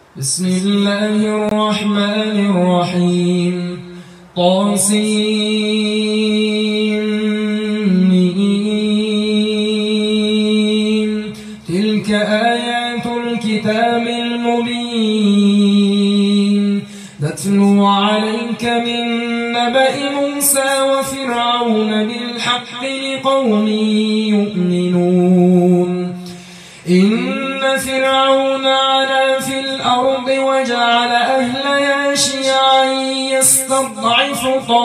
بسم الله الرحمن الرحيم طاسين تلك آيات الكتاب المبين نتلو عليك من نبأ موسى وفرعون بالحق لقوم يؤمنون إن فرعون علا في الأرض وجعل أهلها شيعا يستضعف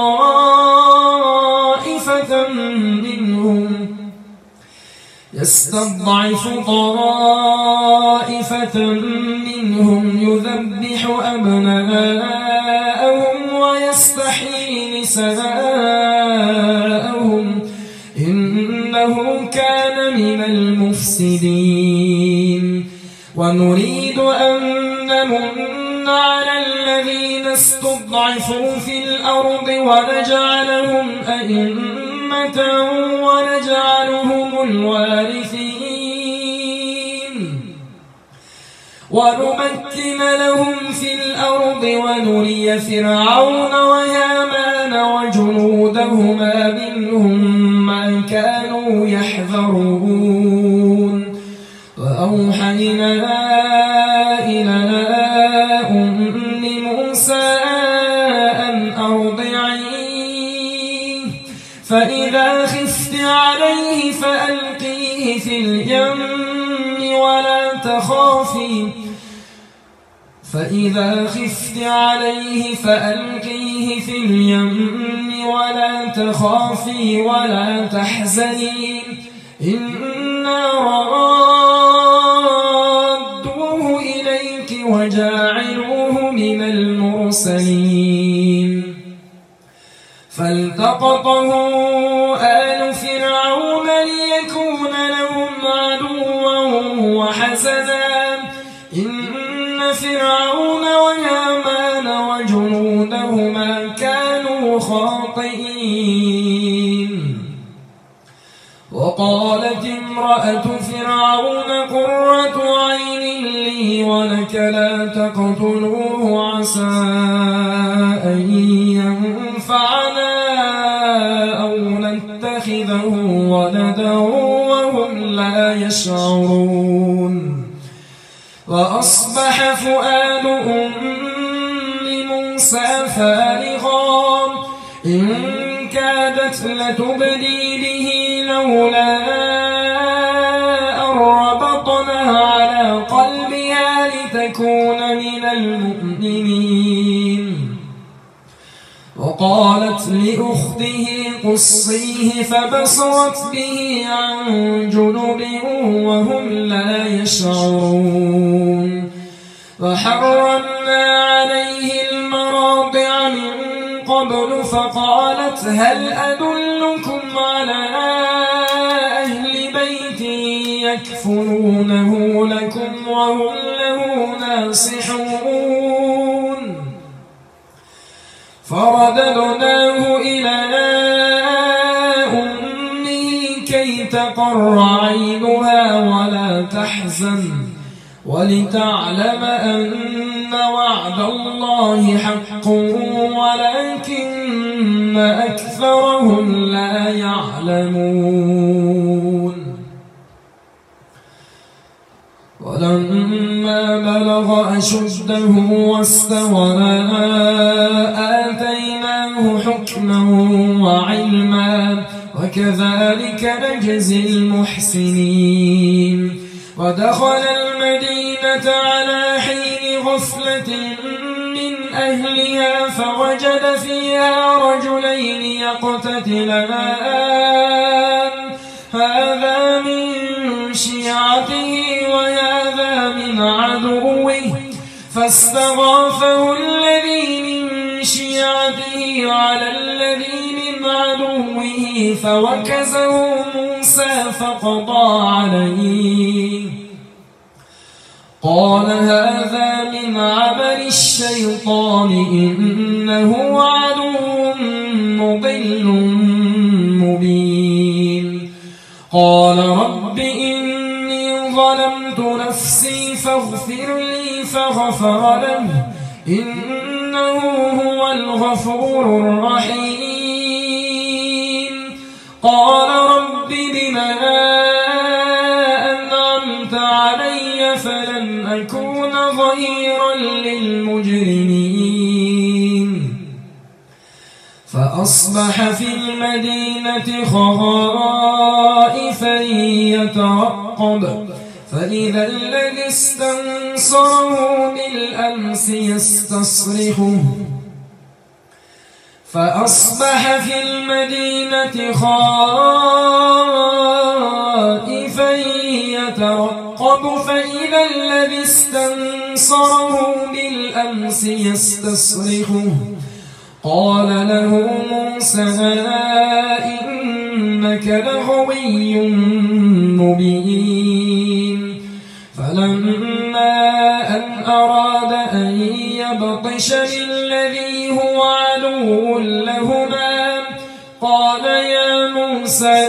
طائفة منهم يذبح أبناءهم ويستحيي نساءهم إنه كان من المفسدين ونريد أن نمن على الذين استضعفوا في الأرض ونجعلهم أئمة ونجعلهم الوارثين ونمكن لهم في الأرض ونري فرعون وهامان وجنودهما منهم ما كانوا يحذرون وأوحينا إلى أم موسى أن أرضعيه فإذا خفت عليه فألقيه في اليم ولا تخافي ولا تحزني إنا رادوه إليك وجاعلوه من المرسلين فالتقطه آل فرعون ليكون لهم عدوا وحزنا إن فرعون وهامان وجنودهما كانوا خاطئين وقالت امرأة فرعون قرة عين لي ولك لا تقتلوه عسى أن ينفعنا أو نتخذه ولدا وهم لا يشعرون وأصبح فؤاد أم موسى فارغا إن كادت لتبدي به لولا أن ربطنا على قلبها لتكون من المؤمنين وقالت لأخته قصيه فبصرت به عن جنب وهم لا يشعرون وحرمنا عليه المراضع من قبل فقالت هل أدلكم على أهل بيت يكفلونه لكم وهم له ناصحون فرددناه إلى أمه كي تقر عينها ولا تحزن ولتعلم أن وعد الله حق ولكن أكثرهم لا يعلمون ولما بلغ أشده واستوى آتيناه حكما وعلما وكذلك نجزي المحسنين ودخل المدينة على حين غفلة من أهلها فوجد فيها رجلين يقتتلان هذا من شيعته وهذا من عدوه فاستغاثه الذي من شيعته على الذي من عدوه فوكزه موسى فقضى عليه قال هذا من عمل الشيطان إنه عدو مضل مبين قال رب إني ظلمت نفسي فاغفر لي فغفر له إنه هو الغفور الرحيم قال رب بما أنعمت علي فلن أكون ظهيرا للمجرمين فأصبح في المدينة خائفا يترقب فإذا الذي استنصره بالأمس يستصرخه فأصبح في المدينة خائفا يترقب فإذا الذي استنصره بالأمس يستصرخه قال له موسى إنك لغوي مبين فلما أن أراد أن يبطش بالذي هو عدو لهما قال يا موسى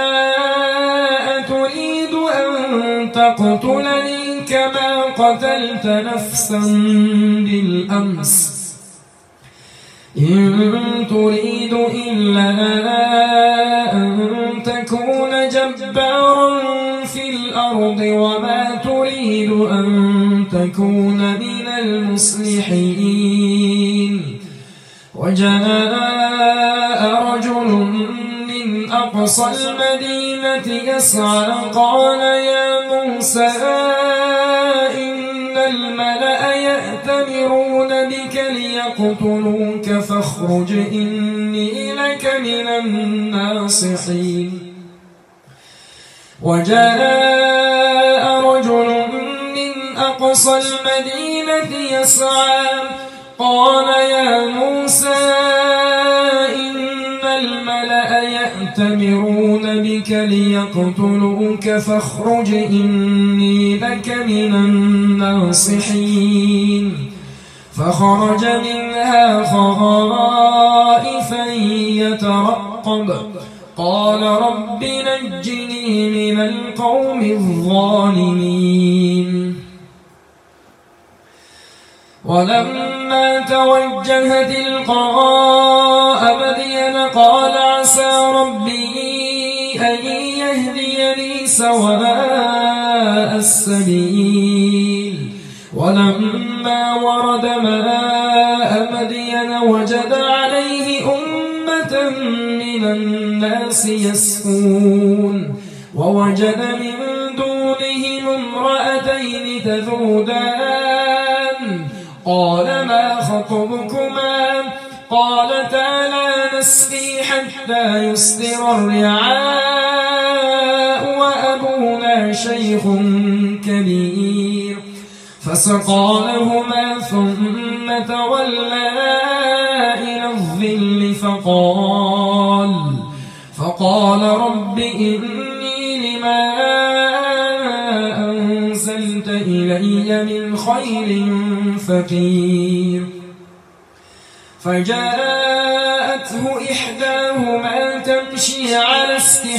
أتريد أن تقتلني كما قتلت نفسا بالأمس إن تريد إلا أن تكون جبارا في الأرض وما تريد أن تكون من المصلحين وجاء رجل من أقصى المدينة يسعى قال يا موسى إن الملأ يأتمرون بك ليقتلوك فاخرج إني لك من الناصحين وجاء رجل من أقصى المدينة يسعى قال يا موسى إن الملأ يأتمرون بك ليقتلوك فاخرج إني لك من الناصحين فخرج منها خائفا يترقب قال رب نجني من القوم الظالمين ولما توجه تلقاء مدين قال عسى ربي أن يهديني سواء السبيل ولما ورد ماء مدين وجد عليه أمة من الناس يسقون ووجد من دونهم امرأتين تذودان قال ما خطبكما قالتا لا نسقي حتى يصدر الرعاء وأبونا شيخ كبير فسقى لهما ثم تولى إلى الظل فقال رب إني لما أنزلت إلي من خير فقير فجاءته إحداهما تمشي على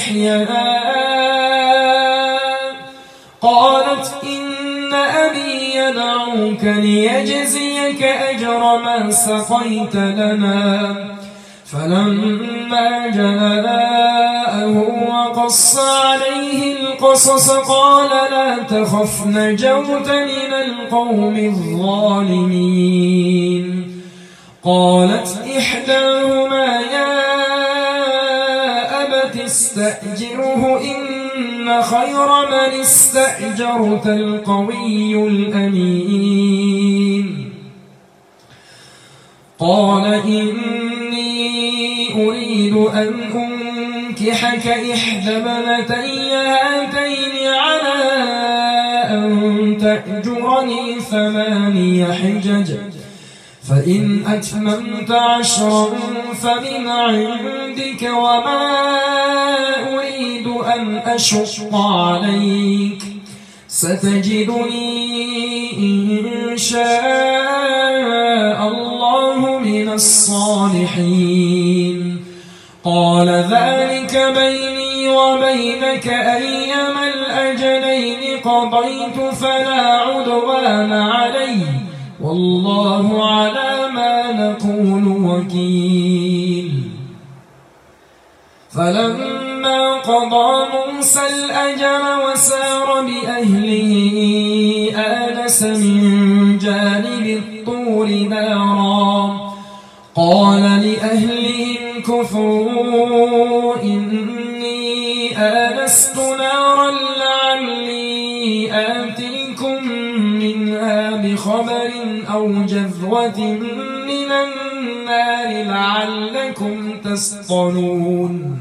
استحياء قالت إن أبي يدعوك ليجزيك أجر ما سقيت لنا فلما جاءه وقص عليه القصص قال لا تخف نجوت من القوم الظالمين قالت إحداهما يا أبت استأجره إن خير من استأجرت القوي الأمين قال إني أريد أن أنكحك إحدى ابنتي هاتين على أن تأجرني 8 حجج فإن أتممت 10 فمن عندك وما أريد أن أشق عليك ستجدني إن شاء الله من الصالحين قال ذلك بيني وبينك أيما الأجلين قضيت فلا عدوان علي والله على ما نقول وكيل. فلما قضى موسى الأجل وسار بأهله آنس من جانب الطور نارا قال لأهلهم كثوا إني آنست نارا لعلي آتيكم منها بخبر أو جذوة من النار لعلكم تصطلون.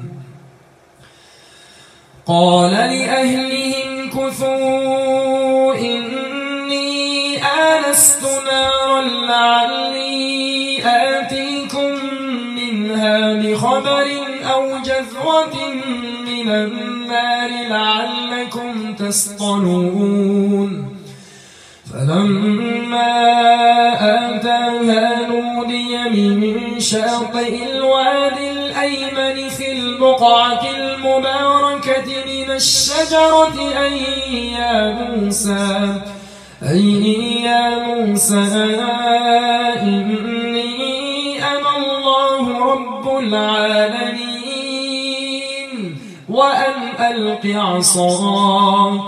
قال لأهلهم كثوا إني آنست نارا لعلي آتيكم منها بخبر أو جذوة من النار لعلكم تصطلون. فلما آتاها نودي من شاطئ الوادي الأيمن في البقعة المباركة من الشجرة أي يا موسى إني أنا الله رب العالمين وأن ألق عصاك.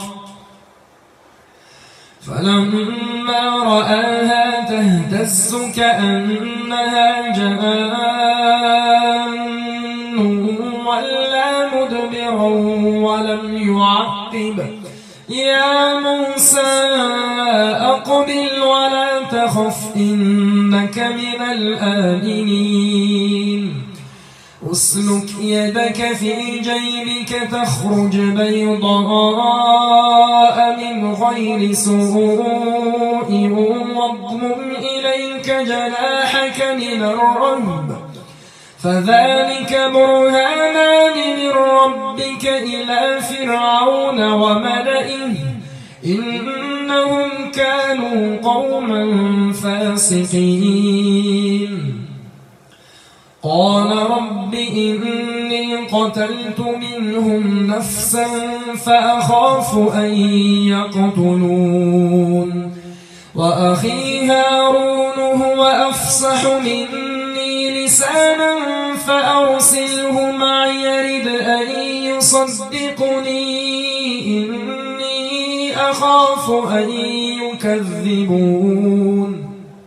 فلما رآها تهتز كأنها جان ولا مدبرا ولم يعقب يا موسى أقبل ولا تخف إنك من الآمنين. أسلك يدك في جيبك تخرج بيضاء من غير سوء واضمم إليك جناحك من الرهب فذلك برهانان من ربك إلى فرعون وملئه إنهم كانوا قوما فاسقين. قال رب إني قتلت منهم نفسا فأخاف أن يقتلون وأخي هارون هو أفصح مني لسانا فأرسله معي يرد أن يصدقني إني أخاف أن يكذبون.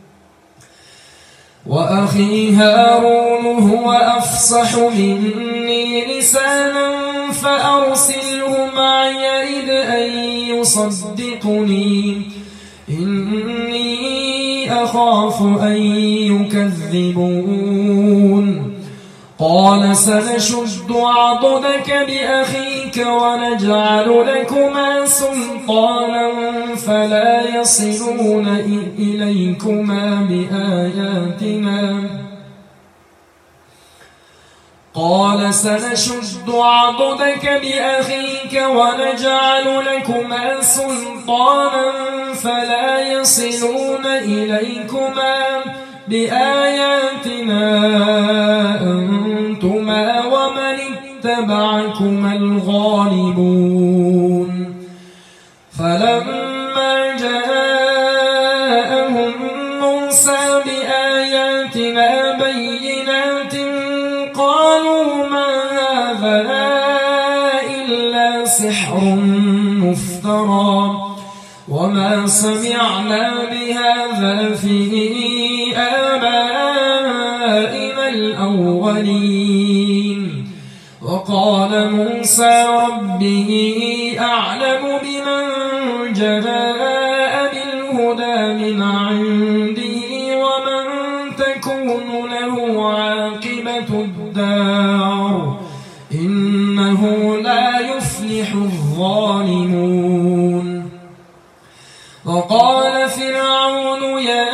وأخي هارون هو أفصح مني لسانا فأرسله معي يرد أن يصدقني إني أخاف أن يكذبون. قال سنشد عضدك بأخيك ونجعل لكما سلطانا فلا يصلون إليكما بآياتنا. قال سنشد عضدك بأخيك ونجعل لكما سلطانا فلا يصلون إليكما بآياتنا أنتما ومن اتبعكما الغالبون. فلما جاءهم موسى بآياتنا بينات قالوا ما هذا إلا سحر مفترى وما سمعنا بهذا في آبائنا الأولين. وقال موسى ربه أعلم بمن جاء بالهدى من عنده ومن تكون له عاقبة الدار إنه لا يفلح الظالمون. وقال فرعون يا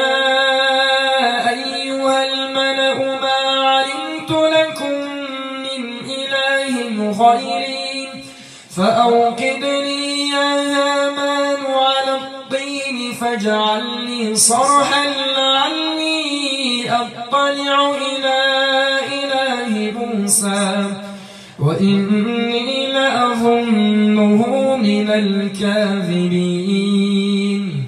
أيها الملأ ما علمت لكم من إله غيري فأوقد لي يا هامان على الطين فاجعل لي صرحا لعلي أطلع إلى إله موسى وإني لأظنه من الكاذبين.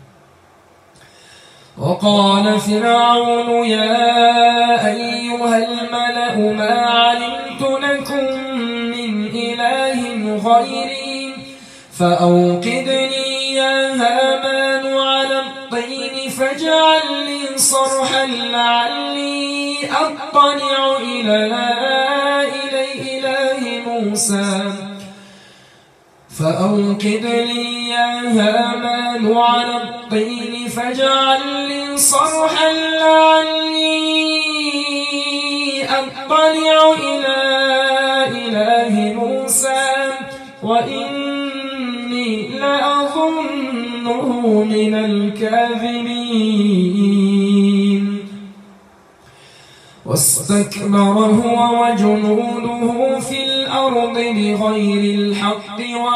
وقال فرعون يا أيها الملأ ما علمت لكم من إله غيري فأوقد لي يا هامان على الطين فاجعل لي صرحا لعلي أطلع إلى إله موسى فأوقد لي يا هامان على الطين فاجعل لي صرحا لعلي أطلع إلى إله موسى وإني لأظنه من الكاذبين. واستكبر هو وجنوده في الأرض بغير الحق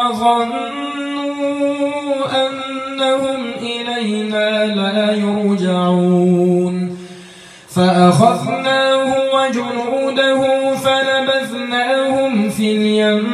وظنوا أنهم إلينا لا يرجعون فأخذناه وجنوده فنبذناهم في اليم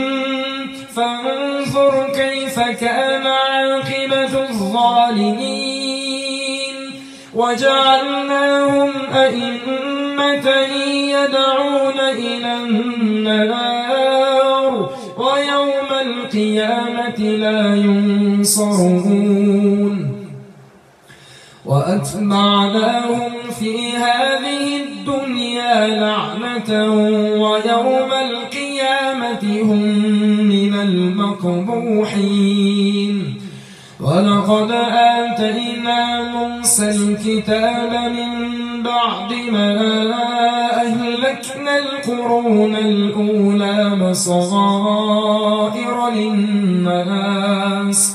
فانظر كيف كان عاقبة الظالمين. وجعلناهم أئمة يدعون إلى النار ويوم القيامة لا ينصرون. وأتبعناهم في هذه الدنيا لعنة ويوم القيامة هم من المقبوحين. ولقد آتينا موسى الكتاب من بعد ما أهلكنا القرون الأولى بصائر للناس.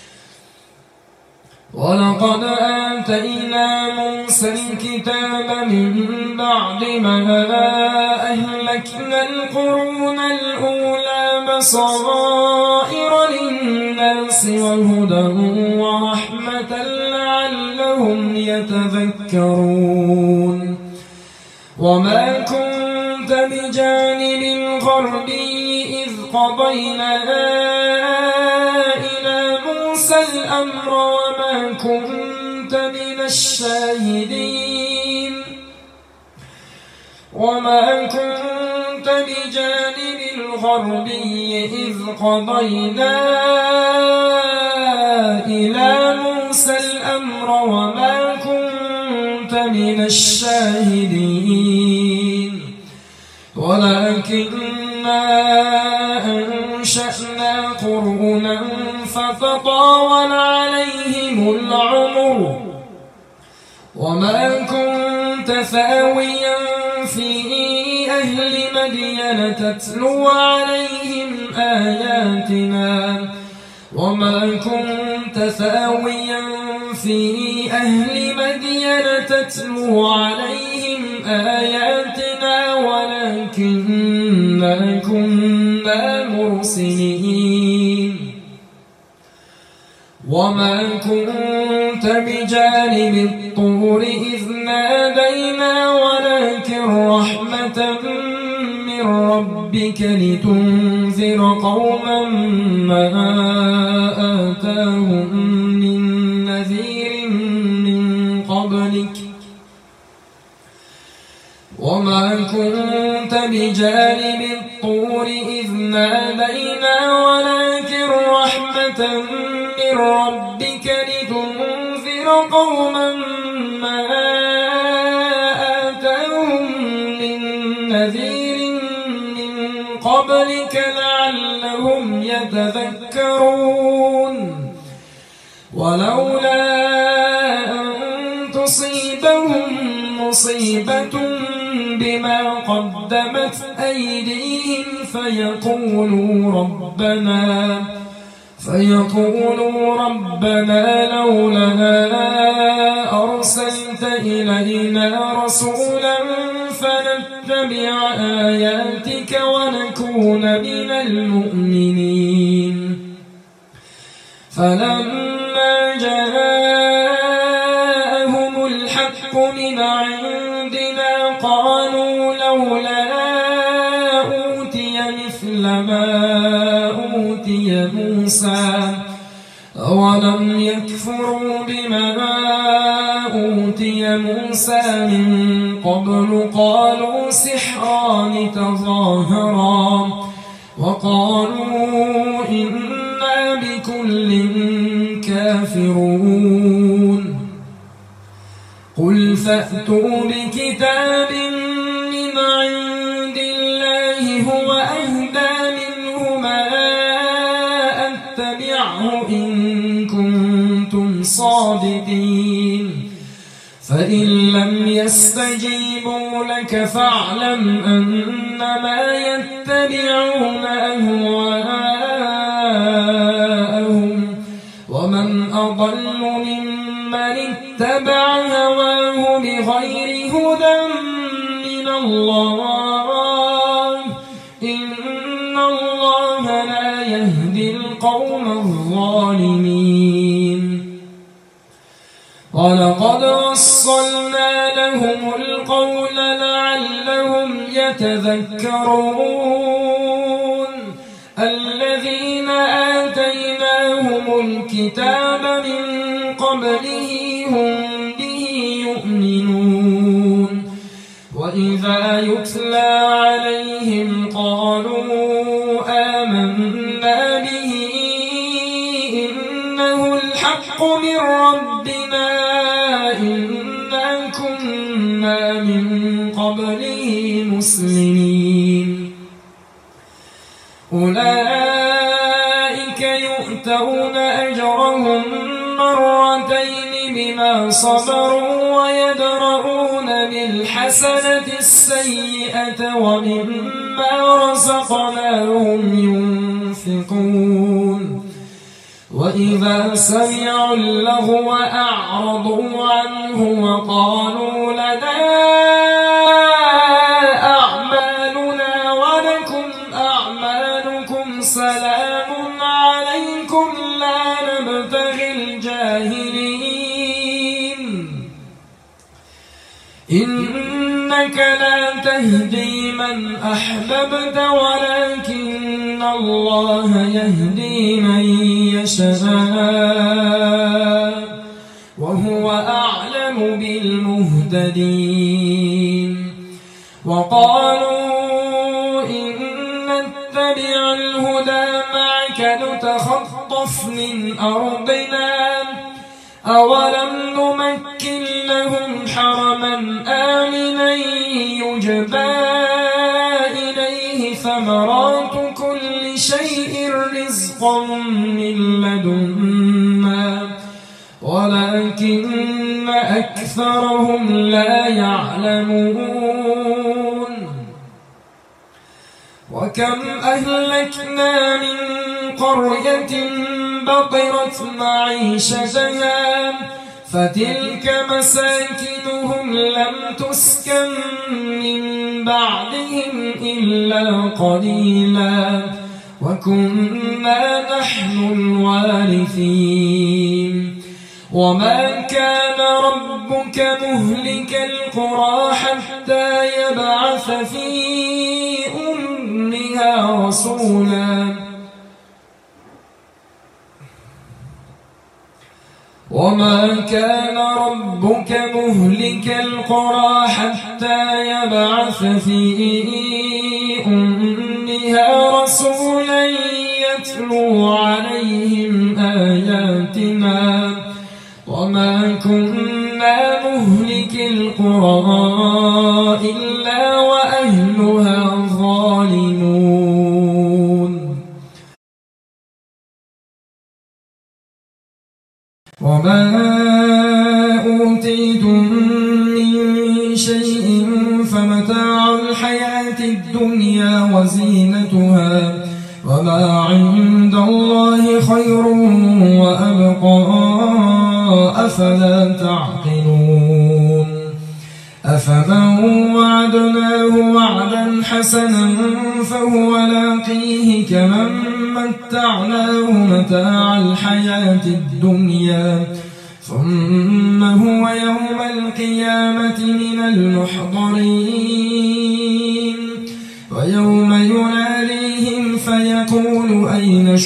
ولقد آتينا موسى الكتاب من بعد ما أهلكنا القرون الأولى بصائر للناس وهدى ورحمة لعلهم يتذكرون. وما كنت بجانب الغربي إذ قضينا إلى موسى الأمر وما كنت من الشاهدين. وما كنت بجانب الغربي إذ قضينا إلى موسى الأمر وما كنت من الشاهدين. ولكننا أنشأنا قرونا فتطاول عليهم العمر. وما كنت ثاويا في أهل مدين تتلو عليهم آياتنا. وما كنت ثاويا في أهل مدين تتلو عليهم آياتنا ولكننا كنا مرسلين. وما كنت بجانب الطور إذ نادينا ولكن رحمة من ربك لتنذر قوما ما آتاهم من نذير من قبلك. وما كنت بجانب الطور إذ نادينا ولكن رحمة من ربك لتنذر قوما ما آتاهم من نذير من قبلك لعلهم يتذكرون. ولولا أن تصيبهم مصيبة بما قدمت أيديهم فيقولوا ربنا لولا أرسلت إلينا رسولا فنتبع آياتك ونكون من المؤمنين. فلما جاءهم الحق من عندنا قالوا لولا أوتي مثل ما أوتي أوتي موسى أولم يكفروا بما أوتي موسى من قبل قالوا سحران تظاهرا وقالوا إنا بكل كافرون قل فأتوا بكتاب من عند الله هو أهدى منهما أتبعه إن كنتم صادقين فإن لم يستجيبوا لك فاعلم أنما يتبعون أهواءهم ومن أضل ممن اتبع هواه بغير هدى من الله إن الله لا يهدي القوم الظالمين ولقد وصلنا لهم القول لعلهم يتذكرون الذين آتيناهم الكتاب من قبله هم به يؤمنون وإذا يتلى عليهم قالوا آمنا به إنه الحق من ربنا إنا كنا من قبله مسلمين أولئك يؤتون أجرهم مرتين بما صبروا ويدرؤون بالحسنة السيئة ومما رزقناهم ينفقون وإذا سمعوا اللغو أعرضوا عنه وقالوا لنا أعمالنا ولكم أعمالكم سلام عليكم لا نبتغي الجاهلين إنك لا تهدي من أحببت ولكن الله يهدي من يشاء وهو أعلم بالمهتدين وقالوا إن نتبع الهدى معك نتخطف من أرضنا أولم نمكن لهم حرما آمنا يجبى إليه ثمرات كل شيء رزقا من لدنا ولكن أكثرهم لا يعلمون وكم أهلكنا من قرية بطرت معيشتها فتلك مساكنهم لم تسكن من بعدهم إلا قليلا وكنا نحن الوارثين وما كان ربك مهلك القرى حتى يبعث في أمها رسولا وما كان ربك مهلك القرى حتى يبعث في أمها رسولا يتلو عليهم آياتنا وما كنا مهلك القرى إلا وأهلها ظالمون وما أوتيتم من شيء فمتاع الحياة الدنيا وزينتها وما عند الله خير وأبقى أفلا تعقلون أفمن وعدناه وعدا حسنا فهو لاقيه كمن متعناه متاع الحياة الدنيا ثم هو يوم القيامة من المحضرين ويوم يناديهم فيقول أين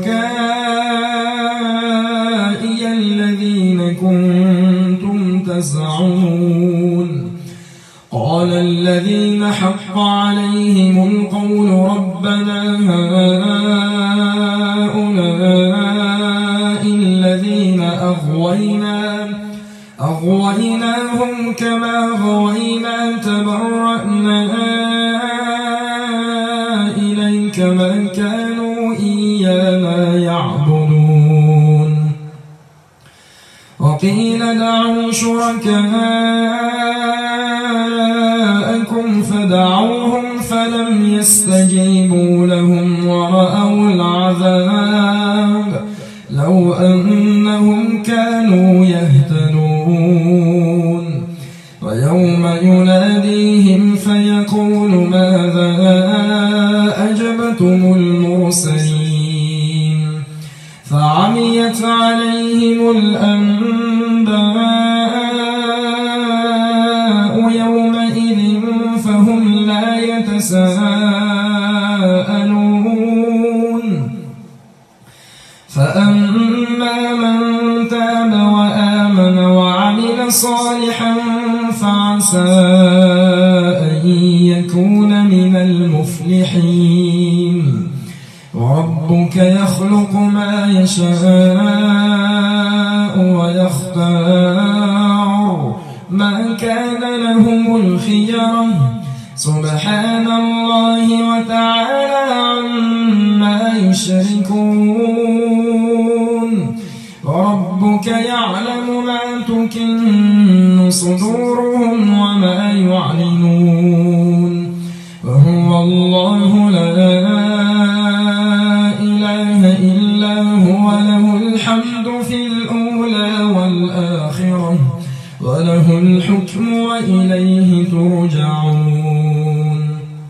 شركائي الذين كنتم تزعمون قال الذين حق عليهم القول ربنا هؤلاء الذين أغويناهم كما غوينا تبرأنا إليك ما كانوا إيانا يعبدون وقيل دعوا شركاءكم فدعوهم فلم يستجيبوا لهم ورأوا العذاب لو أنهم كانوا يهتدون ويوم يناديهم فيقول ماذا أجبتم المرسلين فعميت عليهم الأنباء يومئذ فهم لا يتساءلون فأما من تاب وآمن وعمل صالحا فعسى أن يكون من المفلحين وربك يخلق ما يشاء ويختار ما كان لهم الخيرة سبحان الله وتعالى عما يشركون وربك يعلم ما تكن صدورهم وما يعلنون وهو الله لا إله إلا هو له الحمد في الأولى والآخرة وله الحكم وإليه ترجعون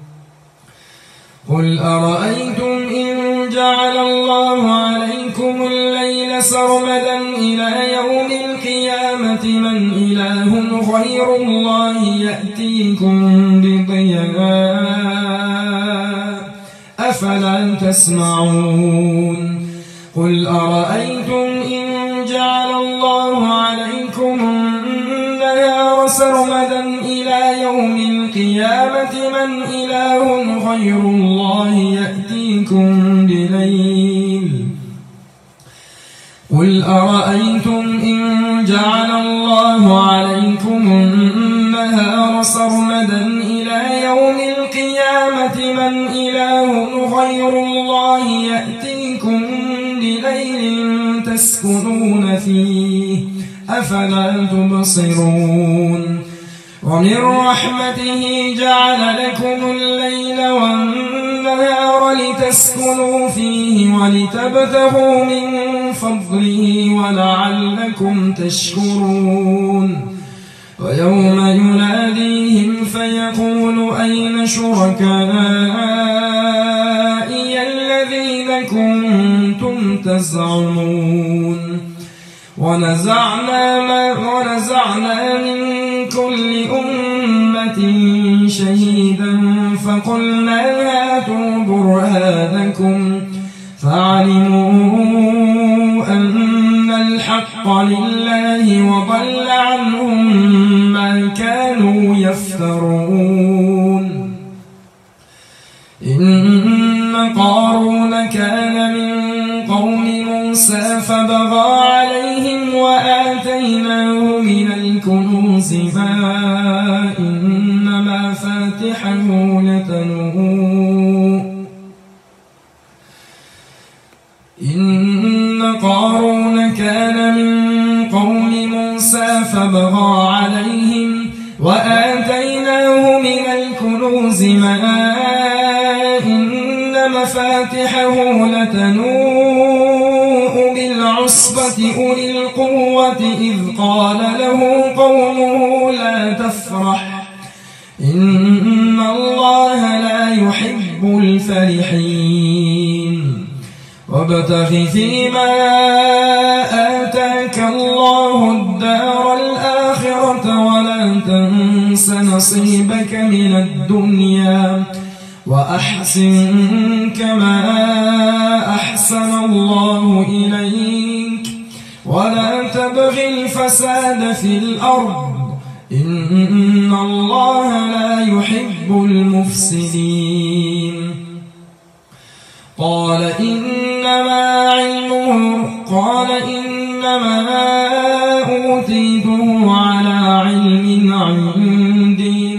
قل أرأيتم إن جعل الله عليكم الليل سرمدا إلى يوم القيامة من إله غير الله يأتيكم بضياء أفلا تسمعون قل أرأيتم إن جعل الله عليكم النهار سرمدا إلى يوم القيامة من إله غير الله يأتيكم بليل قل أرأيتم إن جعل الله عليكم النهار سرمدا إلى يوم القيامة من إله غير الله يأتيكم بليل تسكنون فيه أفلا تبصرون ومن رحمته جعل لكم الليل والنهار لتسكنوا فيه ولتبتغوا من فضله ولعلكم تشكرون ويوم يناديهم فيقول أين شركائي الذين كنتم تزعمون ونزعنا من كل أمة شهيدا فقلنا هاتوا برهانكم فعلموا أن الحق لله وضل عنهم ما كانوا يفترون إن قارون كان من قوم موسى فبغى عليهم وآتيناه من الكنوز ما إن مفاتحه لتنوء إن قارون كان من قوم موسى فبغى عليهم وآتيناه من الكنوز ما إن مفاتحه لتنوء بالعصبة أولي القوة إذ قال له قومه لا تفرح إن الله لا يحب الفرحين وابتغ فيما آتاك الله الدار الآخرة ولا تنس نصيبك من الدنيا وأحسن كما أحسن الله إليك ولا تبغ الفساد في الأرض إن الله لا يحب المفسدين قال إنما أوتيته على علم عندي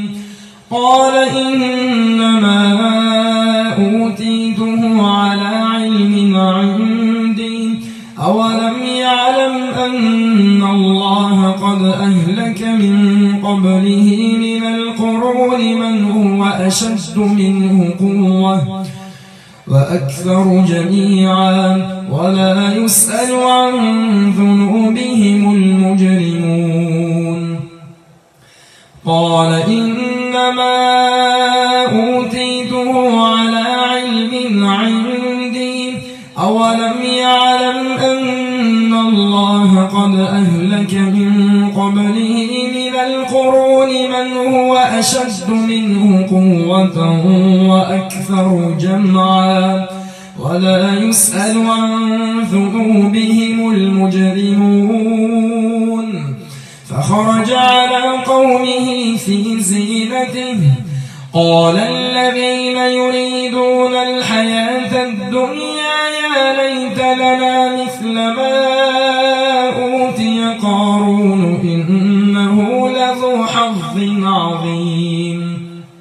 أولم يعلم أن الله قد أهلك من قبله من القرون من هو أشد منه قوة وأكثر جميعا ولا يسأل عن ذنوبهم المجرمون قال إنما أوتيته على علم عندي أولم يعلم أن الله قد أهلك من قبله من القرون من هو أشد منه قوة وأكثر جمعا ولا يسأل عن ذنوبهم المجرمون فخرج على قومه في زينته قال الذين يريدون الحياة الدنيا يا ليت لنا مثل ما أوتي قارون إنه لذو حظ عظيم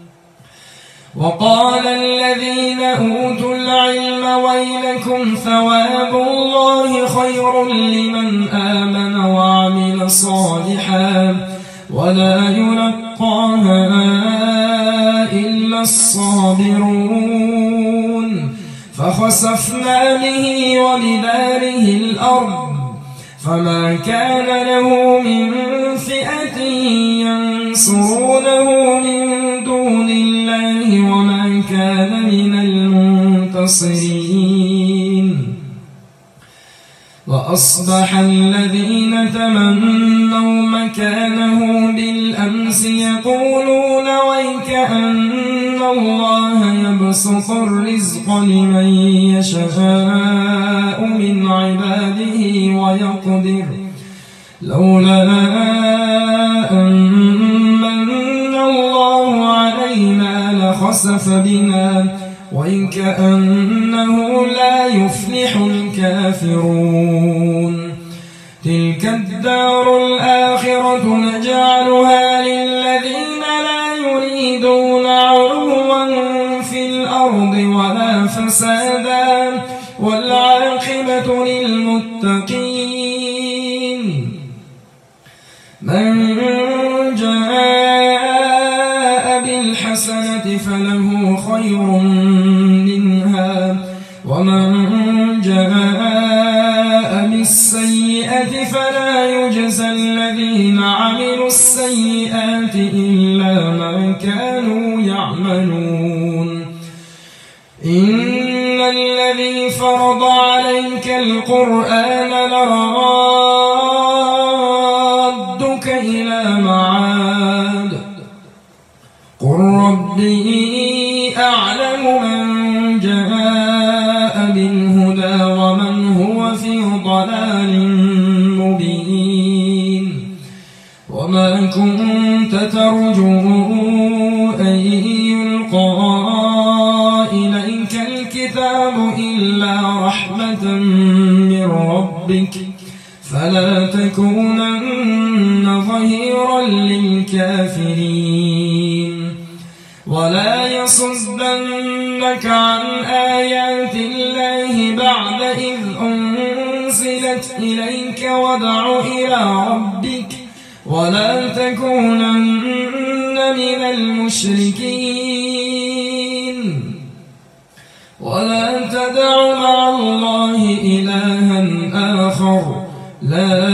وقال الذين أوتوا العلم ويلكم ثواب الله خير لمن آمن وعمل صالحا ولا يلقاها إلا الصابرون فخسفنا به وبداره الأرض فما كان له من فئة ينصرونه من دون الله وما كان من المنتصرين وأصبح الذين تمنوا مكانه بالأمس يقولون ويكأن الله يبسط الرزق لمن يشاء من عباده ويقدر لولا أن من الله علينا لخسف بنا ويكأنه لا يفلح الكافرون تلك الدار الآخرة نجعلها للذين لا يريدون علوا في الأرض ولا فسادا والعاقبة للمتقين من جاء بالحسنة فله خير منها ومن جاء بالسيئة فلا يجزى الذين عملوا السيئات إلا ما كانوا يعملون إن الذي فرض عليك القرآن لرادك إلى معاد قل ربي أعلم من جاء بالهدى ومن هو في ضلال مبين وما كنت ترجو أن يلقى إليك الكتاب إلا رحمة من ربك فلا تكونن ظهيرا للكافرين ولا يصدنك عن آيات الله بعد إذ أنزلت إليك وادع إلى ربك ولا تكونن من المشركين ولا تدع مع الله إلها آخر لا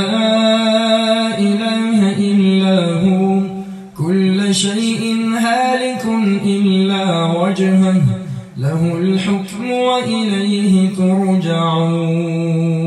إله إلا هو كل شيء هالك إلا وجهه له الحكم وإليه ترجعون